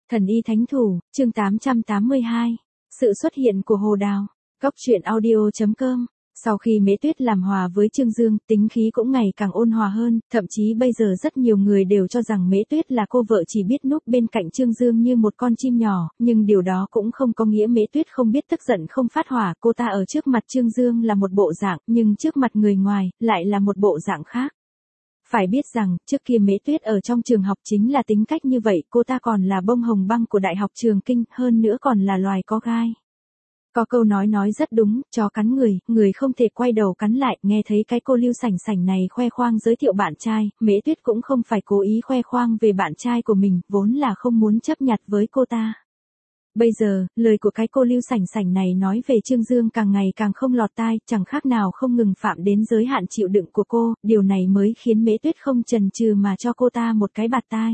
Thần y thánh thủ, chương 882. Sự xuất hiện của Hồ Đào. Cóc truyện audio.com. Sau khi Mễ Tuyết làm hòa với Trương Dương, tính khí cũng ngày càng ôn hòa hơn, thậm chí bây giờ rất nhiều người đều cho rằng Mễ Tuyết là cô vợ chỉ biết núp bên cạnh Trương Dương như một con chim nhỏ, nhưng điều đó cũng không có nghĩa Mễ Tuyết không biết tức giận không phát hỏa, cô ta ở trước mặt Trương Dương là một bộ dạng, nhưng trước mặt người ngoài, lại là một bộ dạng khác. Phải biết rằng, trước kia Mễ Tuyết ở trong trường học chính là tính cách như vậy, cô ta còn là bông hồng băng của Đại học Trường Kinh, hơn nữa còn là loài có gai. Có câu nói rất đúng, chó cắn người, người không thể quay đầu cắn lại, nghe thấy cái cô Lưu Sảnh Sảnh này khoe khoang giới thiệu bạn trai, Mễ Tuyết cũng không phải cố ý khoe khoang về bạn trai của mình, vốn là không muốn chấp nhặt với cô ta. Bây giờ, lời của cái cô Lưu Sảnh Sảnh này nói về Trương Dương càng ngày càng không lọt tai, chẳng khác nào không ngừng phạm đến giới hạn chịu đựng của cô, điều này mới khiến Mễ Tuyết không chần chừ mà cho cô ta một cái bạt tai.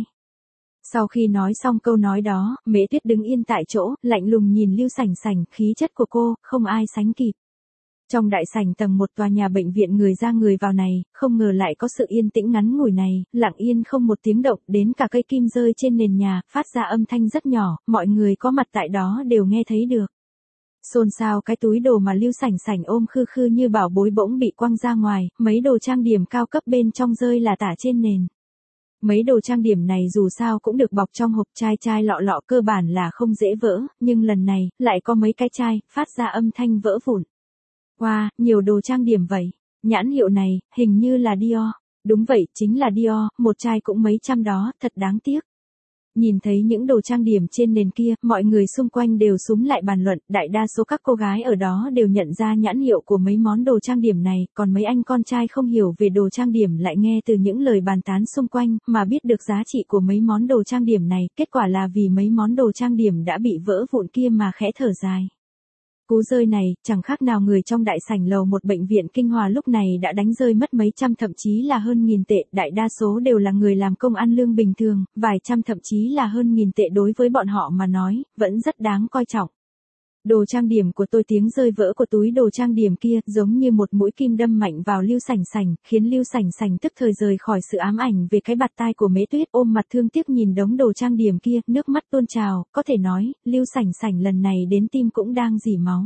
Sau khi nói xong câu nói đó, Mễ Tuyết đứng yên tại chỗ, lạnh lùng nhìn Lưu Sảnh Sảnh, khí chất của cô, không ai sánh kịp. Trong đại sảnh tầng 1 tòa nhà bệnh viện người ra người vào này, không ngờ lại có sự yên tĩnh ngắn ngủi này, lặng yên không một tiếng động, đến cả cây kim rơi trên nền nhà, phát ra âm thanh rất nhỏ, mọi người có mặt tại đó đều nghe thấy được. Xôn xao cái túi đồ mà Lưu Sảnh Sảnh ôm khư khư như bảo bối bỗng bị quăng ra ngoài, mấy đồ trang điểm cao cấp bên trong rơi là tả trên nền. Mấy đồ trang điểm này dù sao cũng được bọc trong hộp chai lọ lọ cơ bản là không dễ vỡ, nhưng lần này, lại có mấy cái chai, phát ra âm thanh vỡ vụn. Wow, nhiều đồ trang điểm vậy. Nhãn hiệu này, hình như là Dior. Đúng vậy, chính là Dior, một chai cũng mấy trăm đó, thật đáng tiếc. Nhìn thấy những đồ trang điểm trên nền kia, mọi người xung quanh đều xúm lại bàn luận, đại đa số các cô gái ở đó đều nhận ra nhãn hiệu của mấy món đồ trang điểm này, còn mấy anh con trai không hiểu về đồ trang điểm lại nghe từ những lời bàn tán xung quanh, mà biết được giá trị của mấy món đồ trang điểm này, kết quả là vì mấy món đồ trang điểm đã bị vỡ vụn kia mà khẽ thở dài. Cú rơi này, chẳng khác nào người trong đại sảnh lầu một bệnh viện Kinh Hòa lúc này đã đánh rơi mất mấy trăm thậm chí là hơn nghìn tệ, đại đa số đều là người làm công ăn lương bình thường, vài trăm thậm chí là hơn nghìn tệ đối với bọn họ mà nói, vẫn rất đáng coi trọng. Đồ trang điểm của tôi, tiếng rơi vỡ của túi đồ trang điểm kia, giống như một mũi kim đâm mạnh vào Lưu Sảnh Sảnh, khiến Lưu Sảnh Sảnh tức thời rời khỏi sự ám ảnh về cái bạt tai của Mễ Tuyết, ôm mặt thương tiếc nhìn đống đồ trang điểm kia, nước mắt tuôn trào, có thể nói, Lưu Sảnh Sảnh lần này đến tim cũng đang rỉ máu.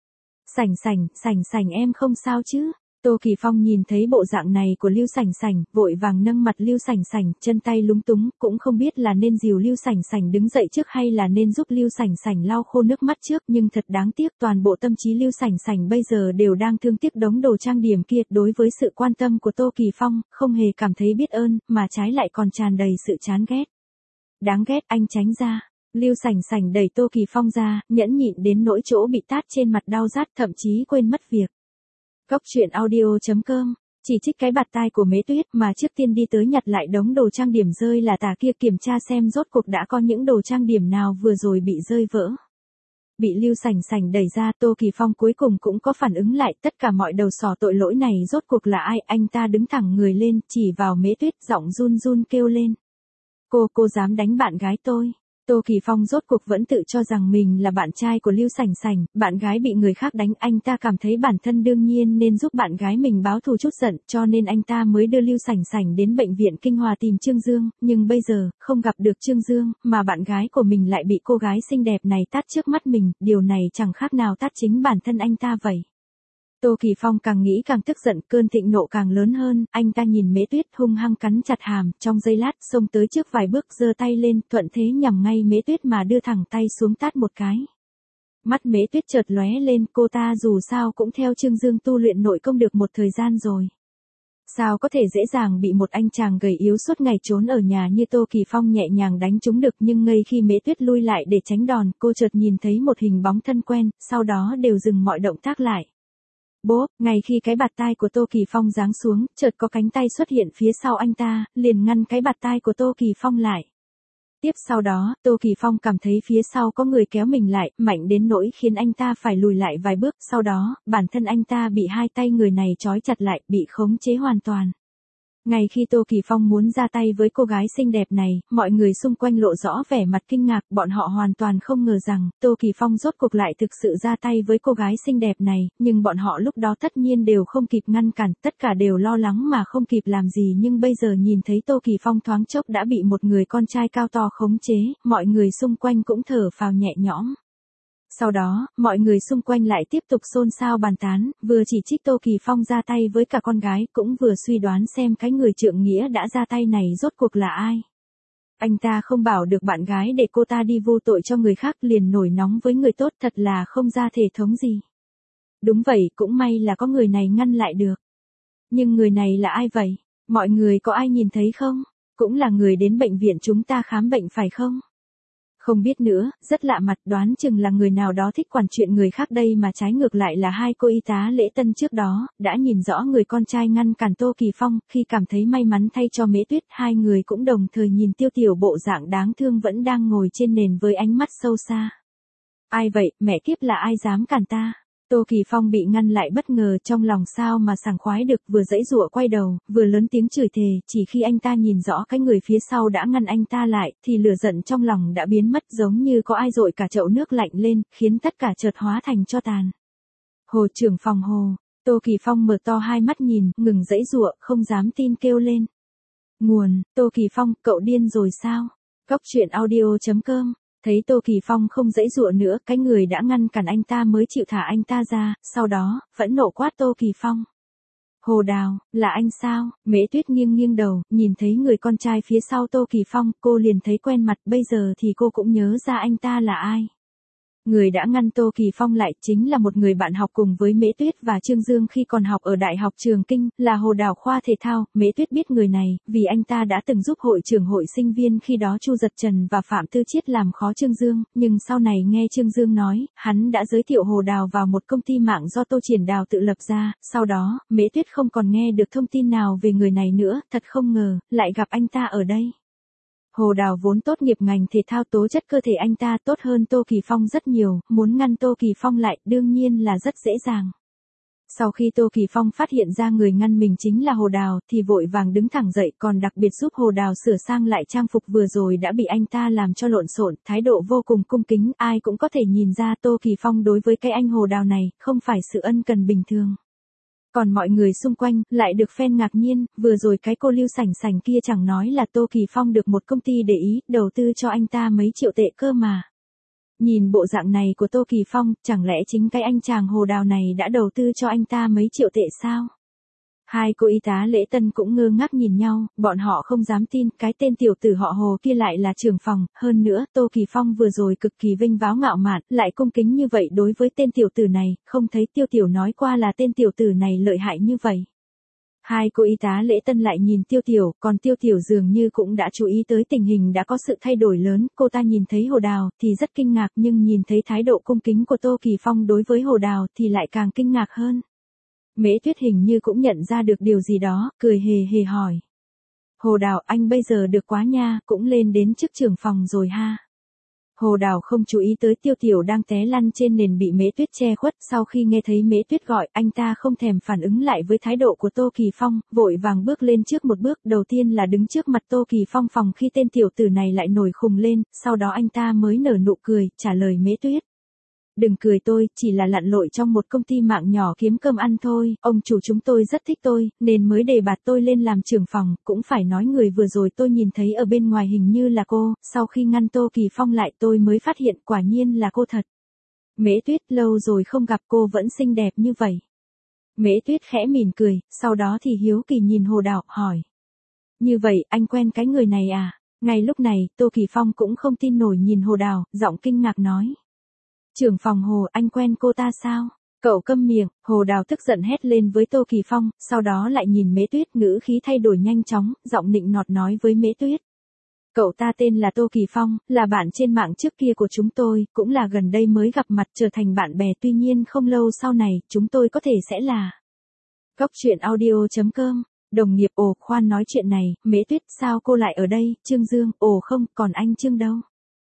Sảnh Sảnh em không sao chứ? Tô Kỳ Phong nhìn thấy bộ dạng này của Lưu Sảnh Sảnh, vội vàng nâng mặt Lưu Sảnh Sảnh, chân tay lúng túng, cũng không biết là nên dìu Lưu Sảnh Sảnh đứng dậy trước hay là nên giúp Lưu Sảnh Sảnh lau khô nước mắt trước, nhưng thật đáng tiếc toàn bộ tâm trí Lưu Sảnh Sảnh bây giờ đều đang thương tiếc đống đồ trang điểm kia, đối với sự quan tâm của Tô Kỳ Phong, không hề cảm thấy biết ơn, mà trái lại còn tràn đầy sự chán ghét. Đáng ghét, anh tránh ra. Lưu Sảnh Sảnh đẩy Tô Kỳ Phong ra, nhẫn nhịn đến nỗi chỗ bị tát trên mặt đau rát, thậm chí quên mất việc. Cóc truyện audio.com. Chỉ trích cái bạt tai của Mễ Tuyết mà trước tiên đi tới nhặt lại đống đồ trang điểm rơi là tả kia, kiểm tra xem rốt cuộc đã có những đồ trang điểm nào vừa rồi bị rơi vỡ. Bị Lưu Sảnh Sảnh đẩy ra, Tô Kỳ Phong cuối cùng cũng có phản ứng lại, tất cả mọi đầu sỏ tội lỗi này rốt cuộc là ai, anh ta đứng thẳng người lên, chỉ vào Mễ Tuyết, giọng run run kêu lên. Cô dám đánh bạn gái tôi. Tô Kỳ Phong rốt cuộc vẫn tự cho rằng mình là bạn trai của Lưu Sảnh Sảnh, bạn gái bị người khác đánh, anh ta cảm thấy bản thân đương nhiên nên giúp bạn gái mình báo thù chút giận, cho nên anh ta mới đưa Lưu Sảnh Sảnh đến bệnh viện Kinh Hòa tìm Trương Dương, nhưng bây giờ, không gặp được Trương Dương, mà bạn gái của mình lại bị cô gái xinh đẹp này tát trước mắt mình, điều này chẳng khác nào tát chính bản thân anh ta vậy. Tô Kỳ Phong càng nghĩ càng tức giận, cơn thịnh nộ càng lớn hơn, anh ta nhìn Mễ Tuyết hung hăng cắn chặt hàm, trong giây lát xông tới trước vài bước giơ tay lên, thuận thế nhằm ngay Mễ Tuyết mà đưa thẳng tay xuống tát một cái. Mắt Mễ Tuyết chợt lóe lên, cô ta dù sao cũng theo Trương Dương tu luyện nội công được một thời gian rồi. Sao có thể dễ dàng bị một anh chàng gầy yếu suốt ngày trốn ở nhà như Tô Kỳ Phong nhẹ nhàng đánh trúng được, nhưng ngay khi Mễ Tuyết lui lại để tránh đòn, cô chợt nhìn thấy một hình bóng thân quen, sau đó đều dừng mọi động tác lại. Bốp, ngay khi cái bạt tai của Tô Kỳ Phong giáng xuống, chợt có cánh tay xuất hiện phía sau anh ta, liền ngăn cái bạt tai của Tô Kỳ Phong lại. Tiếp sau đó, Tô Kỳ Phong cảm thấy phía sau có người kéo mình lại, mạnh đến nỗi khiến anh ta phải lùi lại vài bước, sau đó, bản thân anh ta bị hai tay người này trói chặt lại, bị khống chế hoàn toàn. Ngay khi Tô Kỳ Phong muốn ra tay với cô gái xinh đẹp này, mọi người xung quanh lộ rõ vẻ mặt kinh ngạc, bọn họ hoàn toàn không ngờ rằng, Tô Kỳ Phong rốt cuộc lại thực sự ra tay với cô gái xinh đẹp này, nhưng bọn họ lúc đó tất nhiên đều không kịp ngăn cản, tất cả đều lo lắng mà không kịp làm gì, nhưng bây giờ nhìn thấy Tô Kỳ Phong thoáng chốc đã bị một người con trai cao to khống chế, mọi người xung quanh cũng thở phào nhẹ nhõm. Sau đó, mọi người xung quanh lại tiếp tục xôn xao bàn tán, vừa chỉ trích Tô Kỳ Phong ra tay với cả con gái, cũng vừa suy đoán xem cái người trượng nghĩa đã ra tay này rốt cuộc là ai. Anh ta không bảo được bạn gái để cô ta đi vô tội cho người khác, liền nổi nóng với người tốt, thật là không ra thể thống gì. Đúng vậy, cũng may là có người này ngăn lại được. Nhưng người này là ai vậy? Mọi người có ai nhìn thấy không? Cũng là người đến bệnh viện chúng ta khám bệnh phải không? Không biết nữa, rất lạ mặt, đoán chừng là người nào đó thích quản chuyện người khác đây mà trái ngược lại là hai cô y tá lễ tân trước đó, đã nhìn rõ người con trai ngăn cản Tô Kỳ Phong, khi cảm thấy may mắn thay cho Mễ Tuyết, hai người cũng đồng thời nhìn Tiêu Tiểu bộ dạng đáng thương vẫn đang ngồi trên nền với ánh mắt sâu xa. Ai vậy, mẹ kiếp là ai dám cản ta? Tô Kỳ Phong bị ngăn lại bất ngờ, trong lòng sao mà sảng khoái được, vừa giãy giụa quay đầu, vừa lớn tiếng chửi thề, chỉ khi anh ta nhìn rõ cái người phía sau đã ngăn anh ta lại, thì lửa giận trong lòng đã biến mất, giống như có ai dội cả chậu nước lạnh lên, khiến tất cả chợt hóa thành tro tàn. Hồ trưởng phòng Hồ, Tô Kỳ Phong mở to hai mắt nhìn, ngừng giãy giụa, không dám tin kêu lên. Nguồn, Tô Kỳ Phong, cậu điên rồi sao? Cóc truyện audio.com. Thấy Tô Kỳ Phong không giãy giụa nữa, cái người đã ngăn cản anh ta mới chịu thả anh ta ra, sau đó, phẫn nộ quát Tô Kỳ Phong. Hồ Đào, là anh sao? Mễ Tuyết nghiêng nghiêng đầu, nhìn thấy người con trai phía sau Tô Kỳ Phong, cô liền thấy quen mặt, bây giờ thì cô cũng nhớ ra anh ta là ai. Người đã ngăn Tô Kỳ Phong lại chính là một người bạn học cùng với Mễ Tuyết và Trương Dương khi còn học ở Đại học Trường Kinh, là Hồ Đào khoa thể thao. Mễ Tuyết biết người này, vì anh ta đã từng giúp hội trưởng hội sinh viên khi đó Chu Giật Trần và Phạm Tư Chiết làm khó Trương Dương, nhưng sau này nghe Trương Dương nói, hắn đã giới thiệu Hồ Đào vào một công ty mạng do Tô Triển Đào tự lập ra, sau đó, Mễ Tuyết không còn nghe được thông tin nào về người này nữa, thật không ngờ, lại gặp anh ta ở đây. Hồ Đào vốn tốt nghiệp ngành thể thao, tố chất cơ thể anh ta tốt hơn Tô Kỳ Phong rất nhiều, muốn ngăn Tô Kỳ Phong lại đương nhiên là rất dễ dàng. Sau khi Tô Kỳ Phong phát hiện ra người ngăn mình chính là Hồ Đào thì vội vàng đứng thẳng dậy, còn đặc biệt giúp Hồ Đào sửa sang lại trang phục vừa rồi đã bị anh ta làm cho lộn xộn, thái độ vô cùng cung kính, ai cũng có thể nhìn ra Tô Kỳ Phong đối với cái anh Hồ Đào này không phải sự ân cần bình thường. Còn mọi người xung quanh, lại được phen ngạc nhiên, vừa rồi cái cô Lưu Sảnh Sảnh kia chẳng nói là Tô Kỳ Phong được một công ty để ý, đầu tư cho anh ta mấy triệu tệ cơ mà. Nhìn bộ dạng này của Tô Kỳ Phong, chẳng lẽ chính cái anh chàng Hồ Đào này đã đầu tư cho anh ta mấy triệu tệ sao? Hai cô y tá lễ tân cũng ngơ ngác nhìn nhau, bọn họ không dám tin, cái tên tiểu tử họ Hồ kia lại là trưởng phòng, hơn nữa, Tô Kỳ Phong vừa rồi cực kỳ vinh váo ngạo mạn, lại cung kính như vậy đối với tên tiểu tử này, không thấy Tiêu Tiểu nói qua là tên tiểu tử này lợi hại như vậy. Hai cô y tá lễ tân lại nhìn Tiêu Tiểu, còn Tiêu Tiểu dường như cũng đã chú ý tới tình hình đã có sự thay đổi lớn, cô ta nhìn thấy Hồ Đào thì rất kinh ngạc, nhưng nhìn thấy thái độ cung kính của Tô Kỳ Phong đối với Hồ Đào thì lại càng kinh ngạc hơn. Mễ Tuyết hình như cũng nhận ra được điều gì đó, cười hề hề hỏi. Hồ Đào, anh bây giờ được quá nha, cũng lên đến chức trưởng phòng rồi ha. Hồ Đào không chú ý tới Tiêu Tiểu đang té lăn trên nền bị Mễ Tuyết che khuất, sau khi nghe thấy Mễ Tuyết gọi, anh ta không thèm phản ứng lại với thái độ của Tô Kỳ Phong, vội vàng bước lên trước một bước, đầu tiên là đứng trước mặt Tô Kỳ Phong phòng khi tên tiểu tử này lại nổi khùng lên, sau đó anh ta mới nở nụ cười, trả lời Mễ Tuyết. Đừng cười tôi, chỉ là lặn lội trong một công ty mạng nhỏ kiếm cơm ăn thôi, ông chủ chúng tôi rất thích tôi, nên mới đề bạt tôi lên làm trưởng phòng, cũng phải nói người vừa rồi tôi nhìn thấy ở bên ngoài hình như là cô, sau khi ngăn Tô Kỳ Phong lại tôi mới phát hiện quả nhiên là cô thật. Mễ Tuyết, lâu rồi không gặp cô vẫn xinh đẹp như vậy. Mễ Tuyết khẽ mỉm cười, sau đó thì hiếu kỳ nhìn Hồ Đào, hỏi. Như vậy, anh quen cái người này à? Ngay lúc này, Tô Kỳ Phong cũng không tin nổi nhìn Hồ Đào, giọng kinh ngạc nói. Trưởng phòng Hồ, anh quen cô ta sao? Cậu câm miệng, Hồ Đào tức giận hét lên với Tô Kỳ Phong, sau đó lại nhìn Mễ Tuyết, ngữ khí thay đổi nhanh chóng, giọng nịnh nọt nói với Mễ Tuyết. Cậu ta tên là Tô Kỳ Phong, là bạn trên mạng trước kia của chúng tôi, cũng là gần đây mới gặp mặt trở thành bạn bè, tuy nhiên không lâu sau này, chúng tôi có thể sẽ là. Cóc truyện audio.com. Đồng nghiệp, ồ, khoan nói chuyện này, Mễ Tuyết, sao cô lại ở đây? Trương Dương, ồ không, còn anh Trương đâu?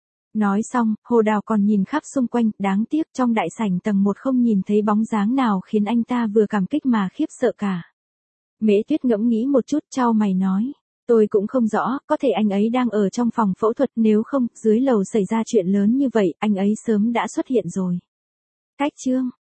Nói xong, Hồ Đào còn nhìn khắp xung quanh, đáng tiếc trong đại sảnh tầng 1 không nhìn thấy bóng dáng nào khiến anh ta vừa cảm kích mà khiếp sợ cả. Mễ Tuyết ngẫm nghĩ một chút, chau mày nói. Tôi cũng không rõ, có thể anh ấy đang ở trong phòng phẫu thuật, nếu không, dưới lầu xảy ra chuyện lớn như vậy, anh ấy sớm đã xuất hiện rồi. Cách chương